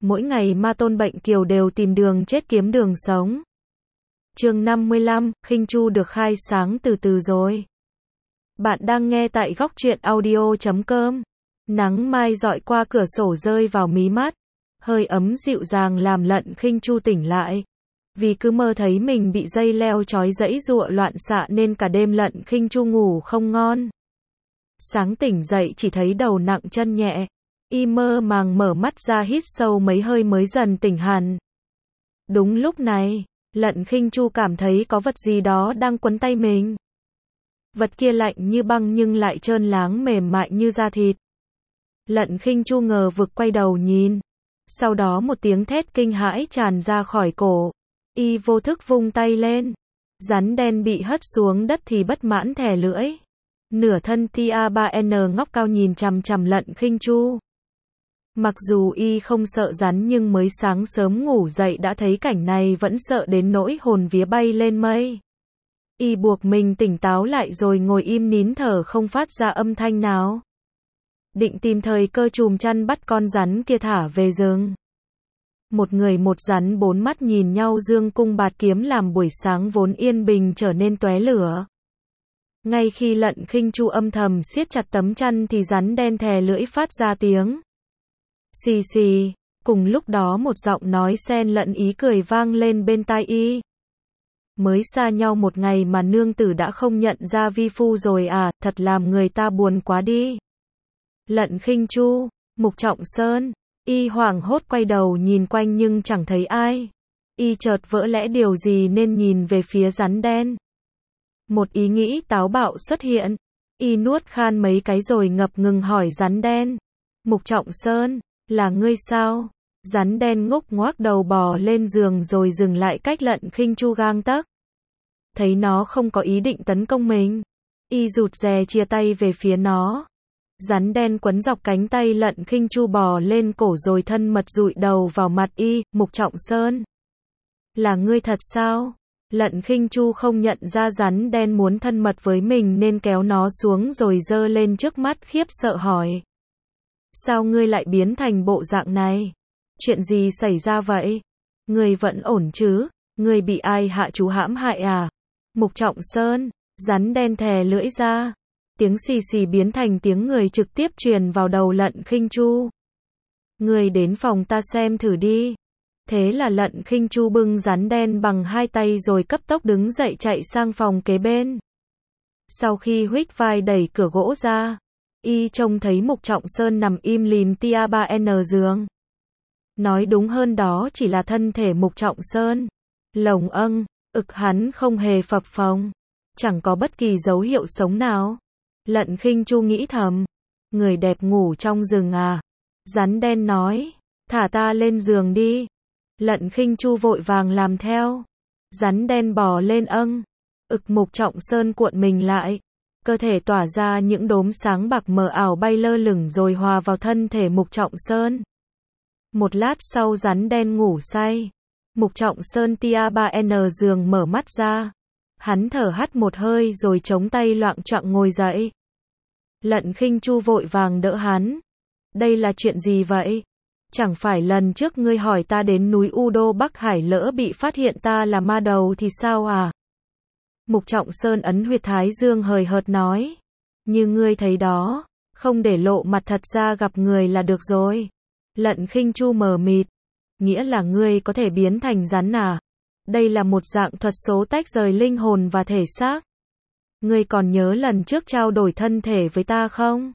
mỗi ngày ma tôn bệnh kiều đều tìm đường chết kiếm đường sống. Chương 55, Khinh Chu được khai sáng từ từ rồi. Bạn đang nghe tại góc truyện audio.com. Nắng mai dọi qua cửa sổ rơi vào mí mắt, hơi ấm dịu dàng làm Lận Khinh Chu tỉnh lại. Vì cứ mơ thấy mình bị dây leo trói giãy giụa loạn xạ nên cả đêm Lận Khinh Chu ngủ không ngon. Sáng tỉnh dậy chỉ thấy đầu nặng chân nhẹ, y mơ màng mở mắt ra hít sâu mấy hơi mới dần tỉnh hẳn. Đúng lúc này, Lận Khinh Chu cảm thấy có vật gì đó đang quấn tay mình. Vật kia lạnh như băng nhưng lại trơn láng mềm mại như da thịt. Lận Khinh Chu ngờ vực quay đầu nhìn. Sau đó một tiếng thét kinh hãi tràn ra khỏi cổ. Y vô thức vung tay lên. Rắn đen bị hất xuống đất thì bất mãn thè lưỡi. Nửa thân Tia3N ngóc cao nhìn chằm chằm Lận Khinh Chu. Mặc dù y không sợ rắn nhưng mới sáng sớm ngủ dậy đã thấy cảnh này vẫn sợ đến nỗi hồn vía bay lên mây. Y buộc mình tỉnh táo lại rồi ngồi im nín thở không phát ra âm thanh nào. Định tìm thời cơ chùm chăn bắt con rắn kia thả về rừng. Một người một rắn bốn mắt nhìn nhau dương cung bạt kiếm làm buổi sáng vốn yên bình trở nên tóe lửa. Ngay khi Lận Khinh Chu âm thầm siết chặt tấm chăn thì rắn đen thè lưỡi phát ra tiếng xì xì. Cùng lúc đó một giọng nói xen lẫn ý cười vang lên bên tai y. Mới xa nhau một ngày mà nương tử đã không nhận ra vi phu rồi à, thật làm người ta buồn quá đi. Lận Khinh Chu, Mục Trọng Sơn, y hoảng hốt quay đầu nhìn quanh nhưng chẳng thấy ai. Y chợt vỡ lẽ điều gì nên nhìn về phía rắn đen. Một ý nghĩ táo bạo xuất hiện. Y nuốt khan mấy cái rồi ngập ngừng hỏi rắn đen. Mục Trọng Sơn, là ngươi sao? Rắn đen ngốc ngoác đầu bò lên giường rồi dừng lại cách Lận Khinh Chu gang tấc. Thấy nó không có ý định tấn công mình, y rụt rè chia tay về phía nó. Rắn đen quấn dọc cánh tay Lận Khinh Chu bò lên cổ rồi thân mật dụi đầu vào mặt y. Mục Trọng Sơn, là ngươi thật sao? Lận Khinh Chu không nhận ra rắn đen muốn thân mật với mình nên kéo nó xuống rồi giơ lên trước mắt khiếp sợ hỏi. Sao ngươi lại biến thành bộ dạng này? Chuyện gì xảy ra vậy? Ngươi vẫn ổn chứ? Ngươi bị ai hạ chú hãm hại à? Mục Trọng Sơn, rắn đen thè lưỡi ra. Tiếng xì xì biến thành tiếng người trực tiếp truyền vào đầu Lận Khinh Chu. Ngươi đến phòng ta xem thử đi. Thế là Lận Khinh Chu bưng rắn đen bằng hai tay rồi cấp tốc đứng dậy chạy sang phòng kế bên. Sau khi huých vai đẩy cửa gỗ ra, y trông thấy Mục Trọng Sơn nằm im lìm Tia3N giường. Nói đúng hơn đó chỉ là thân thể Mục Trọng Sơn. Lồng ực hắn không hề phập phồng. Chẳng có bất kỳ dấu hiệu sống nào. Lận Khinh Chu nghĩ thầm. Người đẹp ngủ trong rừng à? Rắn đen nói. Thả ta lên giường đi. Lận Khinh Chu vội vàng làm theo. Rắn đen bò lên Mục Trọng Sơn cuộn mình lại. Cơ thể tỏa ra những đốm sáng bạc mờ ảo bay lơ lửng rồi hòa vào thân thể Mục Trọng Sơn. Một lát sau rắn đen ngủ say. Mục Trọng Sơn Tia3N giường mở mắt ra. Hắn thở hắt một hơi rồi chống tay loạng choạng ngồi dậy. Lận Khinh Chu vội vàng đỡ hắn. Đây là chuyện gì vậy? Chẳng phải lần trước ngươi hỏi ta đến núi U Đô Bắc Hải lỡ bị phát hiện ta là ma đầu thì sao à? Mục Trọng Sơn ấn huyệt thái dương hời hợt nói. Như ngươi thấy đó, không để lộ mặt thật ra gặp người là được rồi. Lận Khinh Chu mờ mịt. Nghĩa là ngươi có thể biến thành rắn à? Đây là một dạng thuật số tách rời linh hồn và thể xác. Ngươi còn nhớ lần trước trao đổi thân thể với ta không?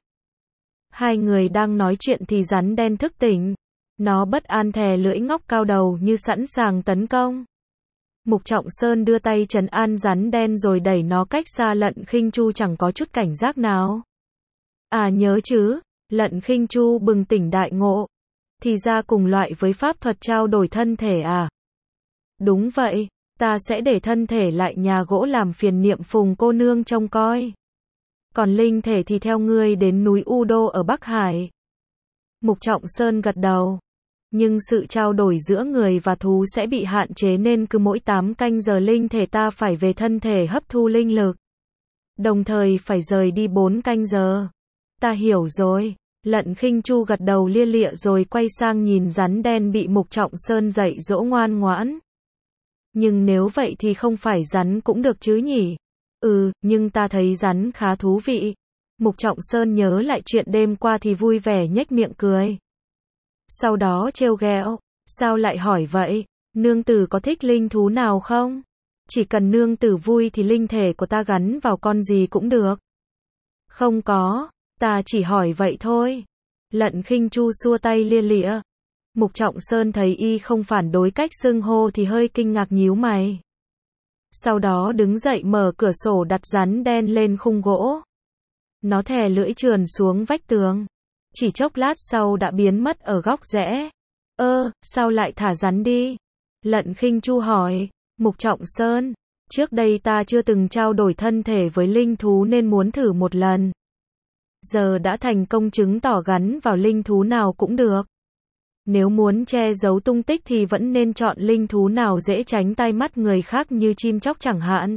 Hai người đang nói chuyện thì rắn đen thức tỉnh. Nó bất an thè lưỡi ngóc cao đầu như sẵn sàng tấn công. Mục Trọng Sơn đưa tay trấn an rắn đen rồi đẩy nó cách xa. Lận Khinh Chu chẳng có chút cảnh giác nào. À nhớ chứ, Lận Khinh Chu bừng tỉnh đại ngộ. Thì ra cùng loại với pháp thuật trao đổi thân thể à? Đúng vậy, ta sẽ để thân thể lại nhà gỗ làm phiền Niệm Phùng cô nương trông coi. Còn linh thể thì theo ngươi đến núi U Đô ở Bắc Hải. Mục Trọng Sơn gật đầu. Nhưng sự trao đổi giữa người và thú sẽ bị hạn chế nên cứ mỗi 8 canh giờ linh thể ta phải về thân thể hấp thu linh lực. Đồng thời phải rời đi 4 canh giờ. Ta hiểu rồi. Lận Khinh Chu gật đầu lia lịa rồi quay sang nhìn rắn đen bị Mục Trọng Sơn dạy dỗ ngoan ngoãn. Nhưng nếu vậy thì không phải rắn cũng được chứ nhỉ? Nhưng ta thấy rắn khá thú vị. Mục Trọng Sơn nhớ lại chuyện đêm qua thì vui vẻ nhếch miệng cười. Sau đó trêu ghẹo, sao lại hỏi vậy? Nương tử có thích linh thú nào không? Chỉ cần nương tử vui thì linh thể của ta gắn vào con gì cũng được. Không có, ta chỉ hỏi vậy thôi. Lận Khinh Chu xua tay lia lịa. Mục Trọng Sơn thấy y không phản đối cách xưng hô thì hơi kinh ngạc nhíu mày. Sau đó đứng dậy mở cửa sổ đặt rắn đen lên khung gỗ. Nó thè lưỡi trườn xuống vách tường. Chỉ chốc lát sau đã biến mất ở góc rẽ. Sao lại thả rắn đi? Lận Khinh Chu hỏi. Mục Trọng Sơn, trước đây ta chưa từng trao đổi thân thể với linh thú nên muốn thử một lần. Giờ đã thành công chứng tỏ gắn vào linh thú nào cũng được. Nếu muốn che giấu tung tích thì vẫn nên chọn linh thú nào dễ tránh tai mắt người khác như chim chóc chẳng hạn.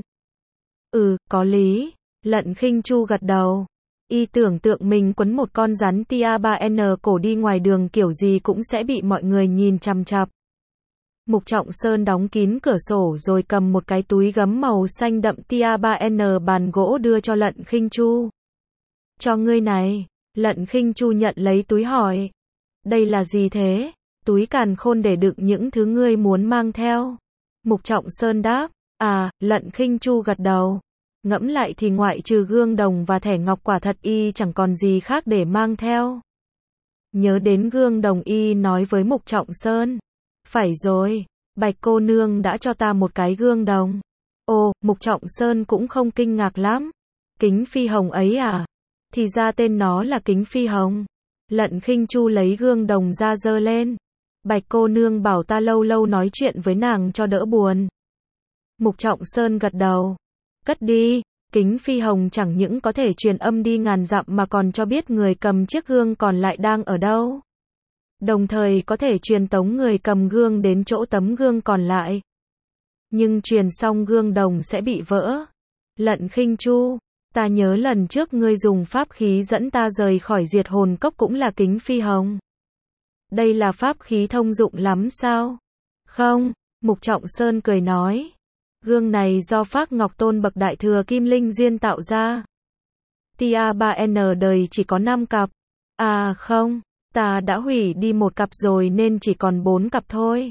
Có lý. Lận Khinh Chu gật đầu. Y tưởng tượng mình quấn một con rắn tia 3N cổ đi ngoài đường kiểu gì cũng sẽ bị mọi người nhìn chằm chằm. Mục Trọng Sơn đóng kín cửa sổ rồi cầm một cái túi gấm màu xanh đậm tia 3N bàn gỗ đưa cho Lận Khinh Chu. Cho ngươi này. Lận Khinh Chu nhận lấy túi hỏi. Đây là gì thế? Túi càn khôn để đựng những thứ ngươi muốn mang theo. Mục Trọng Sơn đáp. Lận Khinh Chu gật đầu. Ngẫm lại thì ngoại trừ gương đồng và thẻ ngọc quả thật y chẳng còn gì khác để mang theo. Nhớ đến gương đồng y nói với Mục Trọng Sơn. Phải rồi, Bạch cô nương đã cho ta một cái gương đồng. Mục Trọng Sơn cũng không kinh ngạc lắm. Kính phi hồng ấy à? Thì ra tên nó là kính phi hồng. Lận Khinh Chu lấy gương đồng ra giơ lên. Bạch cô nương bảo ta lâu lâu nói chuyện với nàng cho đỡ buồn. Mục Trọng Sơn gật đầu. Cất đi, kính phi hồng chẳng những có thể truyền âm đi ngàn dặm mà còn cho biết người cầm chiếc gương còn lại đang ở đâu. Đồng thời có thể truyền tống người cầm gương đến chỗ tấm gương còn lại. Nhưng truyền xong gương đồng sẽ bị vỡ. Lận Khinh Chu, ta nhớ lần trước ngươi dùng pháp khí dẫn ta rời khỏi diệt hồn cốc cũng là kính phi hồng. Đây là pháp khí thông dụng lắm sao? Không, Mục Trọng Sơn cười nói. Gương này do Phác Ngọc Tôn bậc đại thừa Kim Linh duyên tạo ra. Tia 3N đời chỉ có 5 cặp. Không, ta đã hủy đi một cặp rồi nên chỉ còn 4 cặp thôi.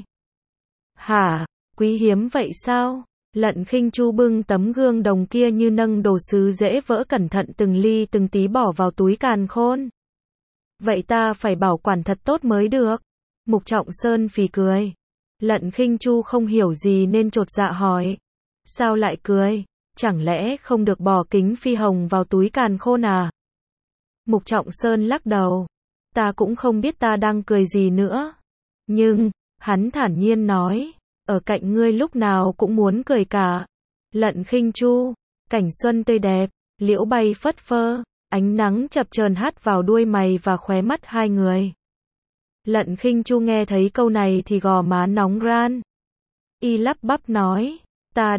Hả, quý hiếm vậy sao? Lận Khinh Chu bưng tấm gương đồng kia như nâng đồ sứ dễ vỡ cẩn thận từng ly từng tí bỏ vào túi càn khôn. Vậy ta phải bảo quản thật tốt mới được. Mục Trọng Sơn phì cười. Lận Khinh Chu không hiểu gì nên chột dạ hỏi. Sao lại cười? Chẳng lẽ không được bỏ kính phi hồng vào túi càn khôn à? Mục Trọng Sơn lắc đầu. Ta cũng không biết ta đang cười gì nữa. Nhưng, hắn thản nhiên nói, ở cạnh ngươi lúc nào cũng muốn cười cả. Lận Khinh Chu, cảnh xuân tươi đẹp, liễu bay phất phơ, ánh nắng chập chờn hắt vào đuôi mày và khóe mắt hai người. Lận Khinh Chu nghe thấy câu này thì gò má nóng ran. Y lắp bắp nói, ta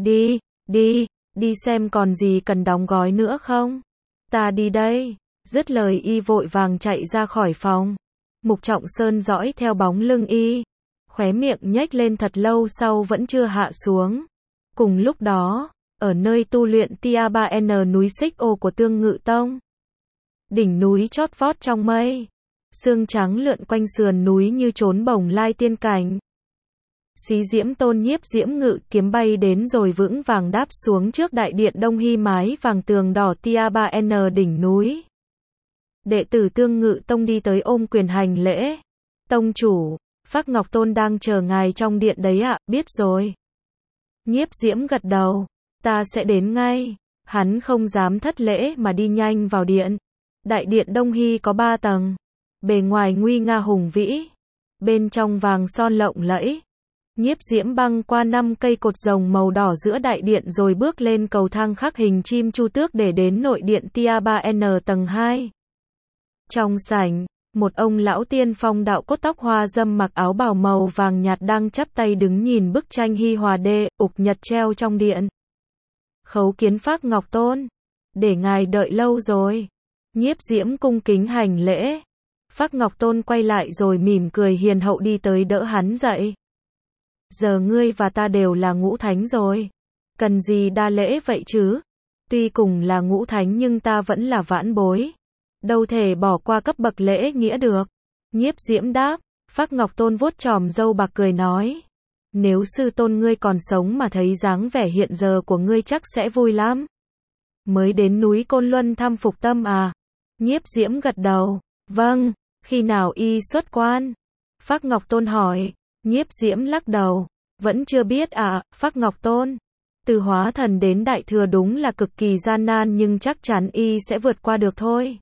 đi xem còn gì cần đóng gói nữa không? Ta đi đây. Dứt lời y vội vàng chạy ra khỏi phòng. Mục Trọng Sơn dõi theo bóng lưng y. Khóe miệng nhếch lên thật lâu sau vẫn chưa hạ xuống. Cùng lúc đó, ở nơi tu luyện tia 3N núi Xích Ô của Tương Ngự Tông. Đỉnh núi chót vót trong mây. Sương trắng lượn quanh sườn núi như trốn bồng lai tiên cảnh. Xí Diễm Tôn Nhiếp Diễm Ngự kiếm bay đến rồi vững vàng đáp xuống trước đại điện Đông Hy mái vàng tường đỏ tia 3N đỉnh núi. Đệ tử Tương Ngự Tông đi tới ôm quyền hành lễ. Tông chủ, Phác Ngọc Tôn đang chờ ngài trong điện đấy ạ, biết rồi. Nhiếp Diễm gật đầu, ta sẽ đến ngay. Hắn không dám thất lễ mà đi nhanh vào điện. Đại điện Đông Hy có 3 tầng. Bề ngoài nguy nga hùng vĩ. Bên trong vàng son lộng lẫy. Nhiếp Diễm băng qua 5 cây cột rồng màu đỏ giữa đại điện rồi bước lên cầu thang khắc hình chim chu tước để đến nội điện tia 3N tầng 2. Trong sảnh, một ông lão tiên phong đạo cốt tóc hoa râm mặc áo bào màu vàng nhạt đang chắp tay đứng nhìn bức tranh Hy Hòa Đê, ục nhật treo trong điện. Khấu kiến Phác Ngọc Tôn. Để ngài đợi lâu rồi. Nhiếp Diễm cung kính hành lễ. Phác Ngọc Tôn quay lại rồi mỉm cười hiền hậu đi tới đỡ hắn dậy. Giờ ngươi và ta đều là ngũ thánh rồi. Cần gì đa lễ vậy chứ? Tuy cùng là ngũ thánh nhưng ta vẫn là vãn bối. Đâu thể bỏ qua cấp bậc lễ nghĩa được. Nhiếp Diễm đáp. Phác Ngọc Tôn vuốt chòm râu bạc cười nói. Nếu sư tôn ngươi còn sống mà thấy dáng vẻ hiện giờ của ngươi chắc sẽ vui lắm. Mới đến núi Côn Luân thăm Phục Tâm à? Nhiếp Diễm gật đầu. Vâng, khi nào y xuất quan? Phác Ngọc Tôn hỏi. Nhiếp Diễm lắc đầu. Vẫn chưa biết à, Phác Ngọc Tôn. Từ hóa thần đến đại thừa đúng là cực kỳ gian nan nhưng chắc chắn y sẽ vượt qua được thôi.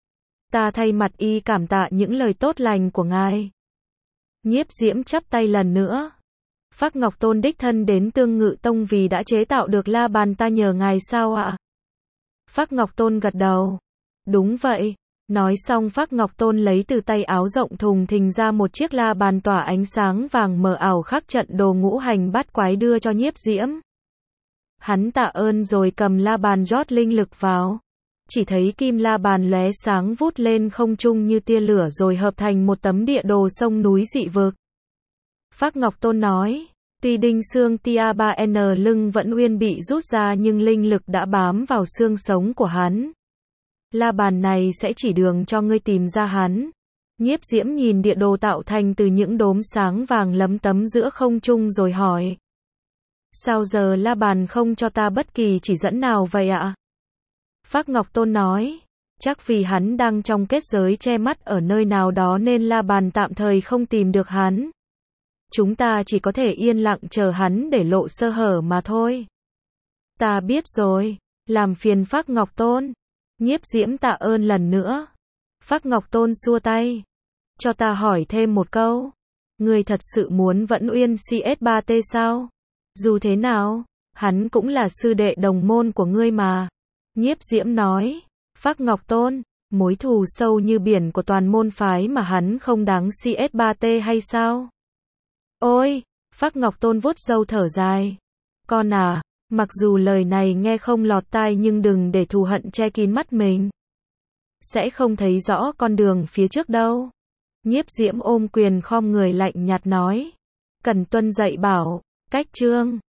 Ta thay mặt y cảm tạ những lời tốt lành của ngài. Nhiếp Diễm chắp tay lần nữa. Phác Ngọc Tôn đích thân đến Tương Ngự Tông vì đã chế tạo được la bàn ta nhờ ngài sao ạ? Phác Ngọc Tôn gật đầu. Đúng vậy. Nói xong Phác Ngọc Tôn lấy từ tay áo rộng thùng thình ra một chiếc la bàn tỏa ánh sáng vàng mờ ảo khắc trận đồ ngũ hành bát quái đưa cho Nhiếp Diễm. Hắn tạ ơn rồi cầm la bàn rót linh lực vào. Chỉ thấy kim la bàn lóe sáng vút lên không trung như tia lửa rồi hợp thành một tấm địa đồ sông núi dị vực. Phác Ngọc Tôn nói, tuy đinh xương tia 3N lưng vẫn uyên bị rút ra nhưng linh lực đã bám vào xương sống của hắn. La bàn này sẽ chỉ đường cho ngươi tìm ra hắn. Nhiếp Diễm nhìn địa đồ tạo thành từ những đốm sáng vàng lấm tấm giữa không trung rồi hỏi. Sao giờ la bàn không cho ta bất kỳ chỉ dẫn nào vậy ạ? Phác Ngọc Tôn nói, chắc vì hắn đang trong kết giới che mắt ở nơi nào đó nên la bàn tạm thời không tìm được hắn. Chúng ta chỉ có thể yên lặng chờ hắn để lộ sơ hở mà thôi. Ta biết rồi, làm phiền Phác Ngọc Tôn. Nhiếp Diễm tạ ơn lần nữa. Phác Ngọc Tôn xua tay. Cho ta hỏi thêm một câu. Ngươi thật sự muốn Vẫn Uyên CS3T sao? Dù thế nào, hắn cũng là sư đệ đồng môn của ngươi mà. Nhiếp Diễm nói. Phác Ngọc Tôn, mối thù sâu như biển của toàn môn phái mà hắn không đáng CS3T hay sao? Ôi, Phác Ngọc Tôn vuốt râu thở dài. Con à, mặc dù lời này nghe không lọt tai nhưng đừng để thù hận che kín mắt mình. Sẽ không thấy rõ con đường phía trước đâu. Nhiếp Diễm ôm quyền khom người lạnh nhạt nói. Cần tuân dạy bảo, cách chương.